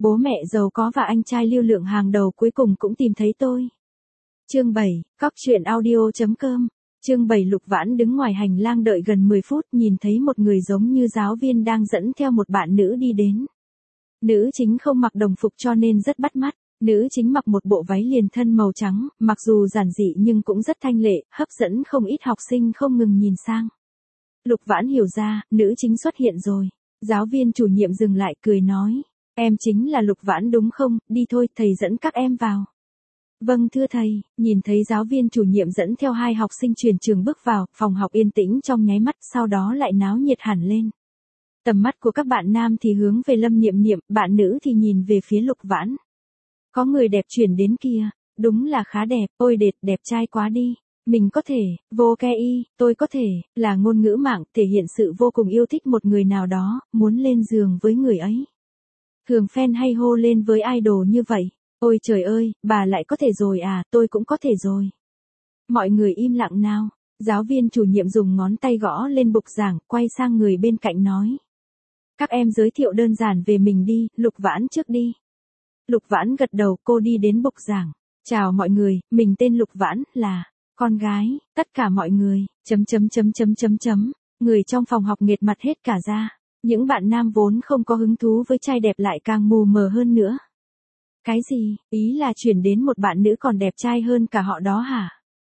Bố mẹ giàu có và anh trai lưu lượng hàng đầu cuối cùng cũng tìm thấy tôi. Chương 7, Cóc truyện audio.com. Chương 7. Lục Vãn đứng ngoài hành lang đợi gần 10 phút, nhìn thấy một người giống như giáo viên đang dẫn theo một bạn nữ đi đến. Nữ chính không mặc đồng phục cho nên rất bắt mắt. Nữ chính mặc một bộ váy liền thân màu trắng, mặc dù giản dị nhưng cũng rất thanh lệ, hấp dẫn không ít học sinh không ngừng nhìn sang. Lục Vãn hiểu ra, nữ chính xuất hiện rồi. Giáo viên chủ nhiệm dừng lại cười nói, em chính là Lục Vãn đúng không, đi thôi, thầy dẫn các em vào. Vâng thưa thầy. Nhìn thấy giáo viên chủ nhiệm dẫn theo 2 học sinh chuyển trường bước vào, phòng học yên tĩnh trong nháy mắt, sau đó lại náo nhiệt hẳn lên. Tầm mắt của các bạn nam thì hướng về Lâm Niệm Niệm, bạn nữ thì nhìn về phía Lục Vãn. Có người đẹp chuyển đến kìa, đúng là khá đẹp, ôi đẹp trai quá đi. Mình có thể, vô ke y, tôi có thể, là ngôn ngữ mạng, thể hiện sự vô cùng yêu thích một người nào đó, muốn lên giường với người ấy. Thường fan hay hô lên với idol như vậy, ôi trời ơi, bà lại có thể rồi à, tôi cũng có thể rồi. Mọi người im lặng nào, giáo viên chủ nhiệm dùng ngón tay gõ lên bục giảng, quay sang người bên cạnh nói. Các em giới thiệu đơn giản về mình đi, Lục Vãn trước đi. Lục Vãn gật đầu, cô đi đến bục giảng. Chào mọi người, mình tên Lục Vãn, là con gái, tất cả mọi người, Người trong phòng học nghệt mặt hết cả ra. Những bạn nam vốn không có hứng thú với trai đẹp lại càng mù mờ hơn nữa. Cái gì, ý là chuyển đến một bạn nữ còn đẹp trai hơn cả họ đó hả?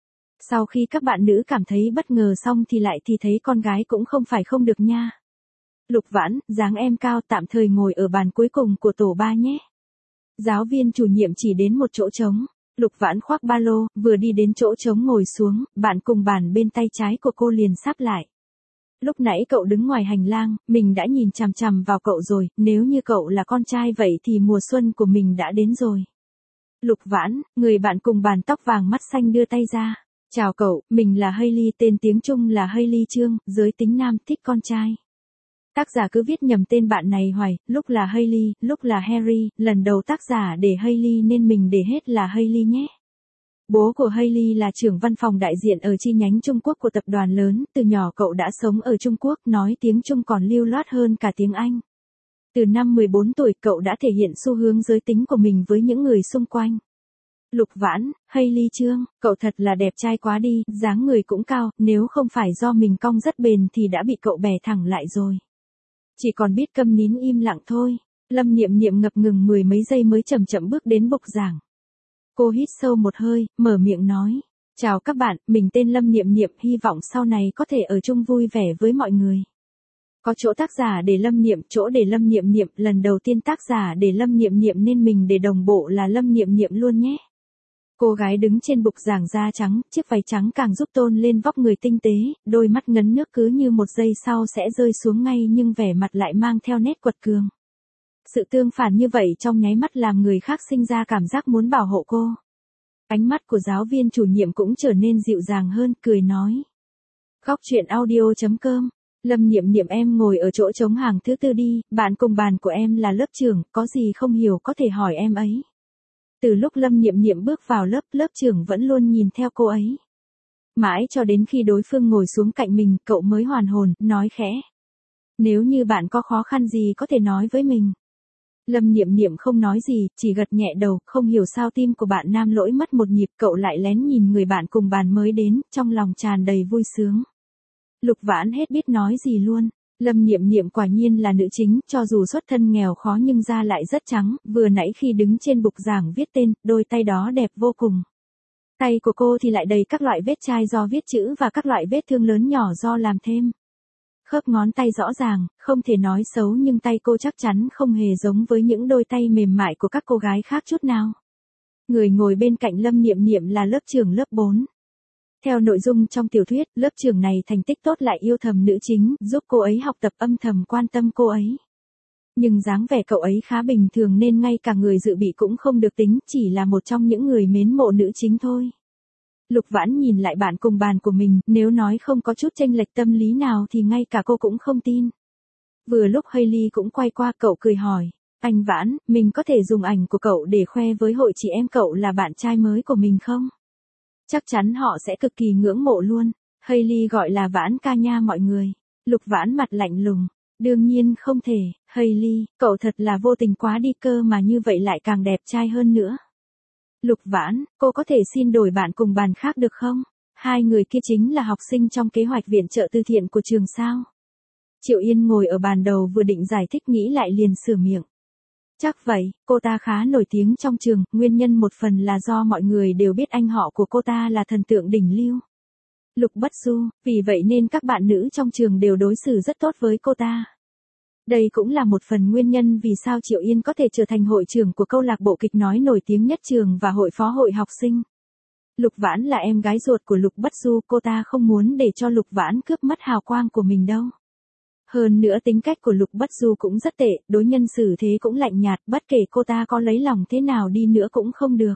Sau khi các bạn nữ cảm thấy bất ngờ xong thì lại thì thấy con gái cũng không phải không được nha. Lục Vãn, dáng em cao, tạm thời ngồi ở bàn cuối cùng của tổ 3 nhé. Giáo viên chủ nhiệm chỉ đến một chỗ trống. Lục Vãn khoác ba lô, vừa đi đến chỗ trống ngồi xuống, bạn cùng bàn bên tay trái của cô liền sắp lại. Lúc nãy cậu đứng ngoài hành lang, mình đã nhìn chằm chằm vào cậu rồi, nếu như cậu là con trai vậy thì mùa xuân của mình đã đến rồi. Lục Vãn, người bạn cùng bàn tóc vàng mắt xanh đưa tay ra. Chào cậu, mình là Hailey, tên tiếng Trung là Hailey Trương, giới tính nam, thích con trai. Tác giả cứ viết nhầm tên bạn này hoài, lúc là Hailey, lúc là Harry, lần đầu tác giả để Hailey nên mình để hết là Hailey nhé. Bố của Hailey là trưởng văn phòng đại diện ở chi nhánh Trung Quốc của tập đoàn lớn, từ nhỏ cậu đã sống ở Trung Quốc, nói tiếng Trung còn lưu loát hơn cả tiếng Anh. Từ năm 14 tuổi cậu đã thể hiện xu hướng giới tính của mình với những người xung quanh. Lục Vãn, Hailey Trương, cậu thật là đẹp trai quá đi, dáng người cũng cao, nếu không phải do mình cong rất bền thì đã bị cậu bẻ thẳng lại rồi. Chỉ còn biết câm nín im lặng thôi. Lâm Niệm Niệm ngập ngừng 10 mấy giây mới chậm chậm bước đến bục giảng. Cô hít sâu một hơi, mở miệng nói. Chào các bạn, mình tên Lâm Niệm Niệm, hy vọng sau này có thể ở chung vui vẻ với mọi người. Có chỗ tác giả để Lâm Niệm, chỗ để Lâm Niệm Niệm, lần đầu tiên tác giả để Lâm Niệm Niệm nên mình để đồng bộ là Lâm Niệm Niệm luôn nhé. Cô gái đứng trên bục giảng da trắng, chiếc váy trắng càng giúp tôn lên vóc người tinh tế, đôi mắt ngấn nước cứ như một giây sau sẽ rơi xuống ngay nhưng vẻ mặt lại mang theo nét quật cường. Sự tương phản như vậy trong nháy mắt làm người khác sinh ra cảm giác muốn bảo hộ cô. Ánh mắt của giáo viên chủ nhiệm cũng trở nên dịu dàng hơn, cười nói. Cóc truyện audio.com. Lâm Niệm Niệm em ngồi ở chỗ trống hàng thứ 4 đi, bạn cùng bàn của em là lớp trưởng, có gì không hiểu có thể hỏi em ấy. Từ lúc Lâm Niệm Niệm bước vào lớp trưởng vẫn luôn nhìn theo cô ấy. Mãi cho đến khi đối phương ngồi xuống cạnh mình, cậu mới hoàn hồn, nói khẽ. Nếu như bạn có khó khăn gì có thể nói với mình. Lâm Niệm Niệm không nói gì, chỉ gật nhẹ đầu, không hiểu sao tim của bạn nam lỗi mất một nhịp, cậu lại lén nhìn người bạn cùng bàn mới đến, trong lòng tràn đầy vui sướng. Lục Vãn hết biết nói gì luôn. Lâm Niệm Niệm quả nhiên là nữ chính, cho dù xuất thân nghèo khó nhưng da lại rất trắng, vừa nãy khi đứng trên bục giảng viết tên, đôi tay đó đẹp vô cùng. Tay của cô thì lại đầy các loại vết chai do viết chữ và các loại vết thương lớn nhỏ do làm thêm. Khớp ngón tay rõ ràng, không thể nói xấu nhưng tay cô chắc chắn không hề giống với những đôi tay mềm mại của các cô gái khác chút nào. Người ngồi bên cạnh Lâm Niệm Niệm là lớp trưởng lớp 4. Theo nội dung trong tiểu thuyết, lớp trưởng này thành tích tốt lại yêu thầm nữ chính, giúp cô ấy học tập âm thầm quan tâm cô ấy. Nhưng dáng vẻ cậu ấy khá bình thường nên ngay cả người dự bị cũng không được tính, chỉ là một trong những người mến mộ nữ chính thôi. Lục Vãn nhìn lại bạn cùng bàn của mình, nếu nói không có chút chênh lệch tâm lý nào thì ngay cả cô cũng không tin. Vừa lúc Hailey cũng quay qua, cậu cười hỏi, anh Vãn, mình có thể dùng ảnh của cậu để khoe với hội chị em cậu là bạn trai mới của mình không? Chắc chắn họ sẽ cực kỳ ngưỡng mộ luôn. Hailey gọi là Vãn ca nha mọi người. Lục Vãn mặt lạnh lùng. Đương nhiên không thể, Hailey, cậu thật là vô tình quá đi cơ mà như vậy lại càng đẹp trai hơn nữa. Lục Vãn, cô có thể xin đổi bạn cùng bàn khác được không? Hai người kia chính là học sinh trong kế hoạch viện trợ từ thiện của trường sao? Triệu Yên ngồi ở bàn đầu vừa định giải thích nghĩ lại liền sửa miệng. Chắc vậy, cô ta khá nổi tiếng trong trường, nguyên nhân một phần là do mọi người đều biết anh họ của cô ta là thần tượng đỉnh lưu. Lục Bất Du, vì vậy nên các bạn nữ trong trường đều đối xử rất tốt với cô ta. Đây cũng là một phần nguyên nhân vì sao Triệu Yên có thể trở thành hội trưởng của câu lạc bộ kịch nói nổi tiếng nhất trường và hội phó hội học sinh. Lục Vãn là em gái ruột của Lục Bất Du, cô ta không muốn để cho Lục Vãn cướp mất hào quang của mình đâu. Hơn nữa tính cách của Lục Bất Du cũng rất tệ, đối nhân xử thế cũng lạnh nhạt, bất kể cô ta có lấy lòng thế nào đi nữa cũng không được.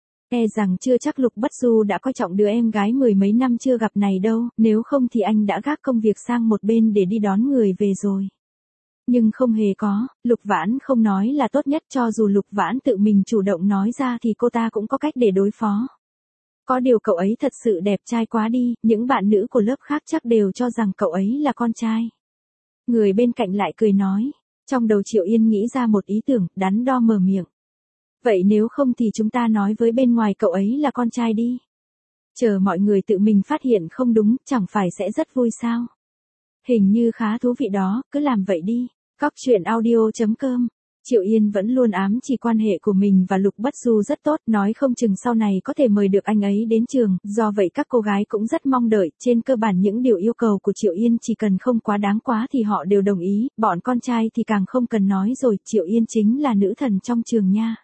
E rằng chưa chắc Lục Bất Du đã coi trọng đứa em gái mười mấy năm chưa gặp này đâu, nếu không thì anh đã gác công việc sang một bên để đi đón người về rồi. Nhưng không hề có, Lục Vãn không nói là tốt nhất, cho dù Lục Vãn tự mình chủ động nói ra thì cô ta cũng có cách để đối phó. Có điều cậu ấy thật sự đẹp trai quá đi, những bạn nữ của lớp khác chắc đều cho rằng cậu ấy là con trai. Người bên cạnh lại cười nói, trong đầu Triệu Yên nghĩ ra một ý tưởng, đắn đo mở miệng. Vậy nếu không thì chúng ta nói với bên ngoài cậu ấy là con trai đi. Chờ mọi người tự mình phát hiện không đúng, chẳng phải sẽ rất vui sao? Hình như khá thú vị đó, cứ làm vậy đi. Cóc truyện audio.com. Triệu Yên vẫn luôn ám chỉ quan hệ của mình và Lục Bất Du rất tốt, nói không chừng sau này có thể mời được anh ấy đến trường, do vậy các cô gái cũng rất mong đợi, trên cơ bản những điều yêu cầu của Triệu Yên chỉ cần không quá đáng quá thì họ đều đồng ý, bọn con trai thì càng không cần nói rồi, Triệu Yên chính là nữ thần trong trường nha.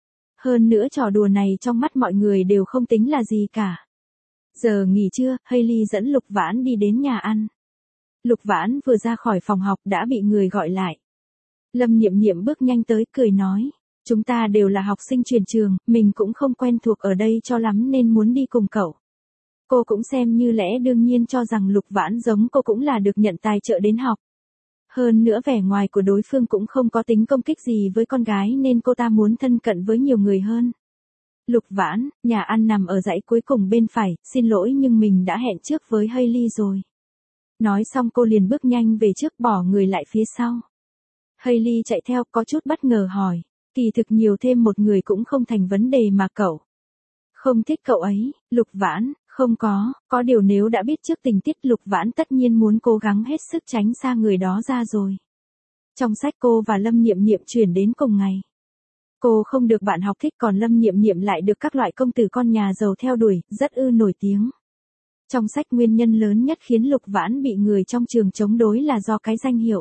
Hơn nữa trò đùa này trong mắt mọi người đều không tính là gì cả. Giờ nghỉ trưa, Hailey dẫn Lục Vãn đi đến nhà ăn. Lục Vãn vừa ra khỏi phòng học đã bị người gọi lại. Lâm Niệm Niệm bước nhanh tới cười nói, chúng ta đều là học sinh chuyển trường, mình cũng không quen thuộc ở đây cho lắm nên muốn đi cùng cậu. Cô cũng xem như lẽ đương nhiên cho rằng Lục Vãn giống cô cũng là được nhận tài trợ đến học. Hơn nữa vẻ ngoài của đối phương cũng không có tính công kích gì với con gái nên cô ta muốn thân cận với nhiều người hơn. Lục Vãn, nhà ăn nằm ở dãy cuối cùng bên phải, xin lỗi nhưng mình đã hẹn trước với Hailey rồi. Nói xong cô liền bước nhanh về trước bỏ người lại phía sau. Hailey chạy theo có chút bất ngờ hỏi, kỳ thực nhiều thêm một người cũng không thành vấn đề mà cậu. Không thích cậu ấy, Lục Vãn, không có điều nếu đã biết trước tình tiết Lục Vãn tất nhiên muốn cố gắng hết sức tránh xa người đó ra rồi. Trong sách cô và Lâm Niệm Niệm chuyển đến cùng ngày. Cô không được bạn học thích còn Lâm Niệm Niệm lại được các loại công tử con nhà giàu theo đuổi, rất nổi tiếng. Trong sách nguyên nhân lớn nhất khiến Lục Vãn bị người trong trường chống đối là do cái danh hiệu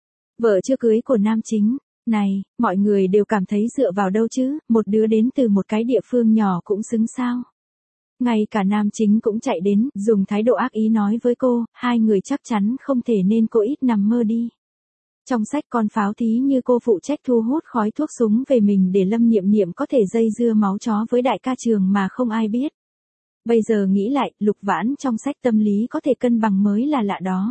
vợ chưa cưới của nam chính. Này, mọi người đều cảm thấy dựa vào đâu chứ, một đứa đến từ một cái địa phương nhỏ cũng xứng sao. Ngay cả nam chính cũng chạy đến, dùng thái độ ác ý nói với cô, hai người chắc chắn không thể nên cô ít nằm mơ đi. Trong sách con pháo thí như cô phụ trách thu hút khói thuốc súng về mình để Lâm Niệm Niệm có thể dây dưa máu chó với đại ca trường mà không ai biết. Bây giờ nghĩ lại, Lục Vãn trong sách tâm lý có thể cân bằng mới là lạ đó.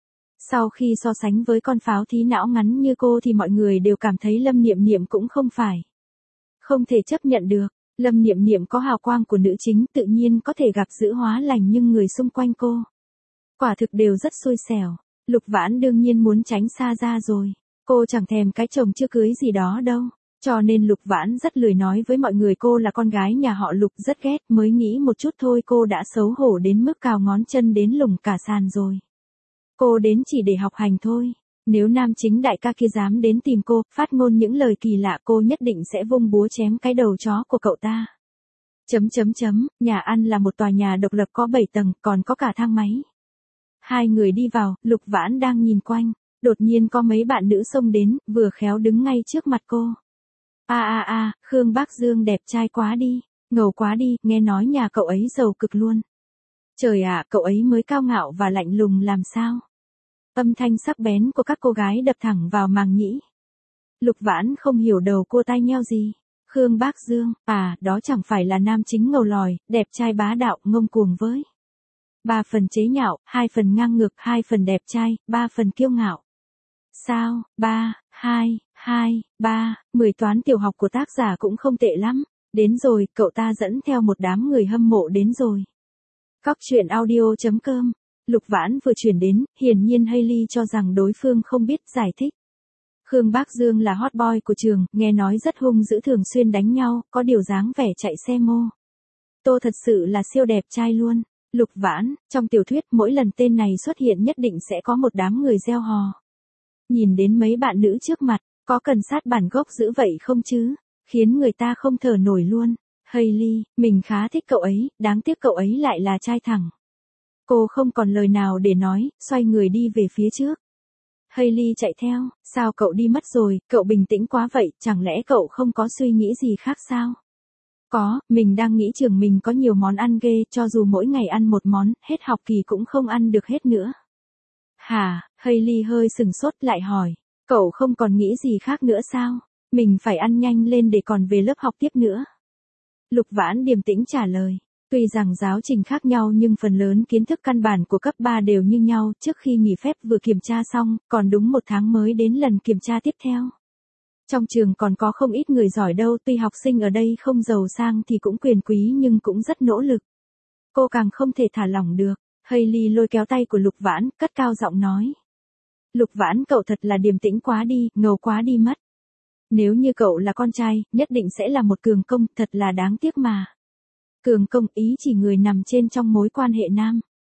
Sau khi so sánh với con pháo thí não ngắn như cô thì mọi người đều cảm thấy Lâm Niệm Niệm cũng không phải. Không thể chấp nhận được, Lâm Niệm Niệm có hào quang của nữ chính tự nhiên có thể gặp dữ hóa lành nhưng người xung quanh cô quả thực đều rất xui xẻo. Lục Vãn đương nhiên muốn tránh xa ra rồi. Cô chẳng thèm cái chồng chưa cưới gì đó đâu. Cho nên Lục Vãn rất lười nói với mọi người cô là con gái nhà họ Lục rất ghét, mới nghĩ một chút thôi cô đã xấu hổ đến mức cào ngón chân đến lủng cả sàn rồi. Cô đến chỉ để học hành thôi. Nếu nam chính đại ca kia dám đến tìm cô, phát ngôn những lời kỳ lạ cô nhất định sẽ vung búa chém cái đầu chó của cậu ta. Nhà ăn là một tòa nhà độc lập có 7 tầng, còn có cả thang máy. Hai người đi vào, Lục Vãn đang nhìn quanh. Đột nhiên có mấy bạn nữ xông đến, vừa khéo đứng ngay trước mặt cô. Khương Bác Dương đẹp trai quá đi, ngầu quá đi, nghe nói nhà cậu ấy giàu cực luôn. Trời ạ, cậu ấy mới cao ngạo và lạnh lùng làm sao? Âm thanh sắc bén của các cô gái đập thẳng vào màng nhĩ. Lục Vãn không hiểu đầu cua tai nheo gì. Khương Bác Dương, đó chẳng phải là nam chính ngầu lòi, đẹp trai bá đạo, ngông cuồng với 3 phần chế nhạo, 2 phần ngang ngược, 2 phần đẹp trai, 3 phần kiêu ngạo. Sao, 3, 2, 10 toán tiểu học của tác giả cũng không tệ lắm. Đến rồi, cậu ta dẫn theo một đám người hâm mộ đến rồi. Cóc truyện audio.com Lục Vãn vừa chuyển đến, hiển nhiên Hailey cho rằng đối phương không biết giải thích. Khương Bác Dương là hot boy của trường, nghe nói rất hung dữ thường xuyên đánh nhau, có điều dáng vẻ chạy xe mô tô thật sự là siêu đẹp trai luôn. Lục Vãn, trong tiểu thuyết mỗi lần tên này xuất hiện nhất định sẽ có một đám người reo hò. Nhìn đến mấy bạn nữ trước mặt, có cần sát bản gốc dữ vậy không chứ? Khiến người ta không thở nổi luôn. Hailey, mình khá thích cậu ấy, đáng tiếc cậu ấy lại là trai thẳng. Cô không còn lời nào để nói, xoay người đi về phía trước. Hailey chạy theo, sao cậu đi mất rồi, cậu bình tĩnh quá vậy, chẳng lẽ cậu không có suy nghĩ gì khác sao? Có, mình đang nghĩ trường mình có nhiều món ăn ghê, cho dù mỗi ngày ăn một món, hết học kỳ cũng không ăn được hết nữa. Hả, Hailey hơi sừng sốt lại hỏi, cậu không còn nghĩ gì khác nữa sao? Mình phải ăn nhanh lên để còn về lớp học tiếp nữa. Lục Vãn điềm tĩnh trả lời, tuy rằng giáo trình khác nhau nhưng phần lớn kiến thức căn bản của cấp 3 đều như nhau. Trước khi nghỉ phép vừa kiểm tra xong, còn đúng 1 tháng mới đến lần kiểm tra tiếp theo. Trong trường còn có không ít người giỏi đâu, tuy học sinh ở đây không giàu sang thì cũng quyền quý nhưng cũng rất nỗ lực. Cô càng không thể thả lỏng được. Hailey lôi kéo tay của Lục Vãn, cất cao giọng nói. Lục Vãn, cậu thật là điềm tĩnh quá đi, ngầu quá đi mất. Nếu như cậu là con trai, nhất định sẽ là một cường công, thật là đáng tiếc mà. Cường công ý chỉ người nằm trên trong mối quan hệ nam.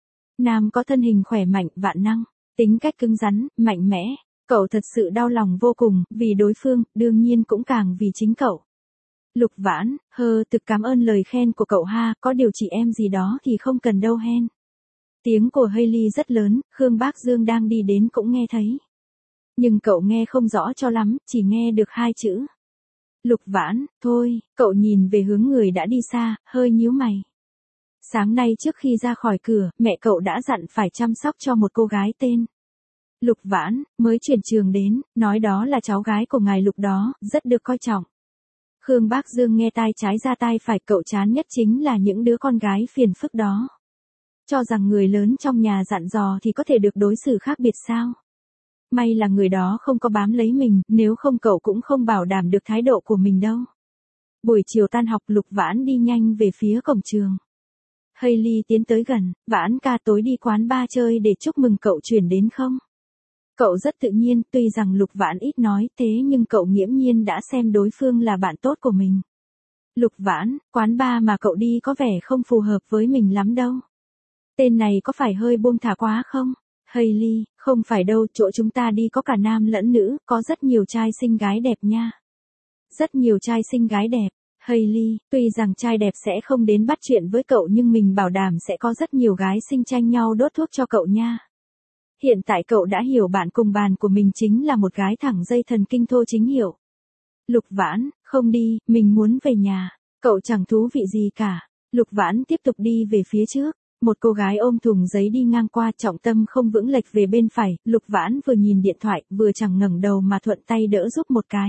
Nam có thân hình khỏe mạnh, vạn năng, tính cách cứng rắn, mạnh mẽ. Cậu thật sự đau lòng vô cùng, vì đối phương, đương nhiên cũng càng vì chính cậu. Lục Vãn, thực cảm ơn lời khen của cậu ha, có điều chị em gì đó thì không cần đâu hen. Tiếng của Hailey rất lớn, Khương Bác Dương đang đi đến cũng nghe thấy. Nhưng cậu nghe không rõ cho lắm, chỉ nghe được 2 chữ. Lục Vãn, thôi, cậu nhìn về hướng người đã đi xa, hơi nhíu mày. Sáng nay trước khi ra khỏi cửa, mẹ cậu đã dặn phải chăm sóc cho một cô gái tên Lục Vãn, mới chuyển trường đến, nói đó là cháu gái của ngài Lục đó, rất được coi trọng. Khương Bác Dương nghe tai trái ra tai phải, cậu chán nhất chính là những đứa con gái phiền phức đó. Cho rằng người lớn trong nhà dặn dò thì có thể được đối xử khác biệt sao? May là người đó không có bám lấy mình, nếu không cậu cũng không bảo đảm được thái độ của mình đâu. Buổi chiều tan học, Lục Vãn đi nhanh về phía cổng trường. Hailey tiến tới gần, Vãn ca, tối đi quán bar chơi để chúc mừng cậu chuyển đến không? Cậu rất tự nhiên, tuy rằng Lục Vãn ít nói thế nhưng cậu nghiễm nhiên đã xem đối phương là bạn tốt của mình. Lục Vãn, quán bar mà cậu đi có vẻ không phù hợp với mình lắm đâu. Tên này có phải hơi buông thả quá không? Hailey, không phải đâu, chỗ chúng ta đi có cả nam lẫn nữ, có rất nhiều trai xinh gái đẹp nha. Rất nhiều trai xinh gái đẹp. Hailey, tuy rằng trai đẹp sẽ không đến bắt chuyện với cậu nhưng mình bảo đảm sẽ có rất nhiều gái xinh tranh nhau đốt thuốc cho cậu nha. Hiện tại cậu đã hiểu bạn cùng bàn của mình chính là một gái thẳng dây thần kinh thô chính hiệu. Lục Vãn, không đi, mình muốn về nhà. Cậu chẳng thú vị gì cả. Lục Vãn tiếp tục đi về phía trước. Một cô gái ôm thùng giấy đi ngang qua, trọng tâm không vững lệch về bên phải. Lục Vãn vừa nhìn điện thoại, vừa chẳng ngẩng đầu mà thuận tay đỡ giúp một cái.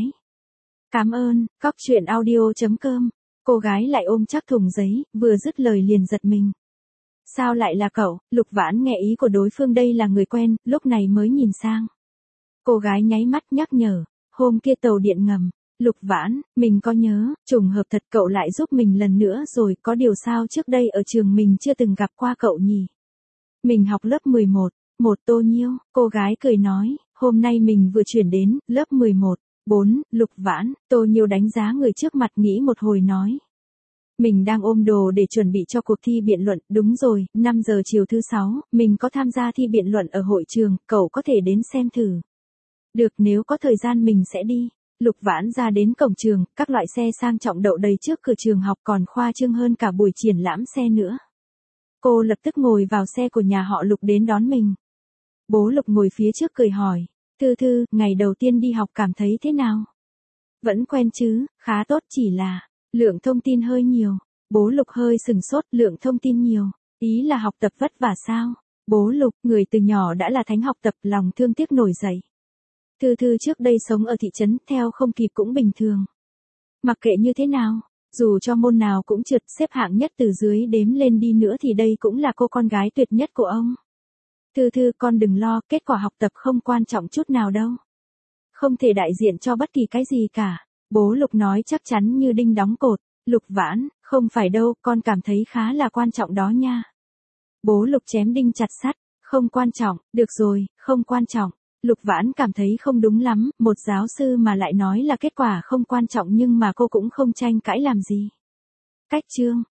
Cảm ơn, cóc truyện audio.com. Cô gái lại ôm chắc thùng giấy, vừa dứt lời liền giật mình. Sao lại là cậu? Lục Vãn nghe ý của đối phương đây là người quen, lúc này mới nhìn sang. Cô gái nháy mắt nhắc nhở, hôm kia tàu điện ngầm. Lục Vãn, mình có nhớ, trùng hợp thật, cậu lại giúp mình lần nữa rồi, có điều sao trước đây ở trường mình chưa từng gặp qua cậu nhỉ? Mình học lớp 11, Tô Nhiêu, cô gái cười nói, hôm nay mình vừa chuyển đến, lớp 11, 4, Lục Vãn, Tô Nhiêu đánh giá người trước mặt nghĩ một hồi nói. Mình đang ôm đồ để chuẩn bị cho cuộc thi biện luận, đúng rồi, 5 giờ chiều thứ 6, mình có tham gia thi biện luận ở hội trường, cậu có thể đến xem thử. Được, nếu có thời gian mình sẽ đi. Lục Vãn ra đến cổng trường, các loại xe sang trọng đậu đầy trước cửa trường học, còn khoa trương hơn cả buổi triển lãm xe nữa. Cô lập tức ngồi vào xe của nhà họ Lục đến đón mình. Bố Lục ngồi phía trước cười hỏi, Thư Thư, ngày đầu tiên đi học cảm thấy thế nào? Vẫn quen chứ, khá tốt, chỉ là lượng thông tin hơi nhiều. Bố Lục hơi sừng sốt, lượng thông tin nhiều, ý là học tập vất vả sao? Bố Lục, người từ nhỏ đã là thánh học tập, lòng thương tiếc nổi dậy. Thư Thư trước đây sống ở thị trấn, theo không kịp cũng bình thường. Mặc kệ như thế nào, dù cho môn nào cũng trượt, xếp hạng nhất từ dưới đếm lên đi nữa thì đây cũng là cô con gái tuyệt nhất của ông. Thư Thư, con đừng lo, kết quả học tập không quan trọng chút nào đâu. Không thể đại diện cho bất kỳ cái gì cả. Bố Lục nói chắc chắn như đinh đóng cột. Lục Vãn, không phải đâu, con cảm thấy khá là quan trọng đó nha. Bố Lục chém đinh chặt sắt, Không quan trọng, được rồi, không quan trọng. Lục Vãn cảm thấy không đúng lắm, một giáo sư mà lại nói là kết quả không quan trọng nhưng mà cô cũng không tranh cãi làm gì. Cách chương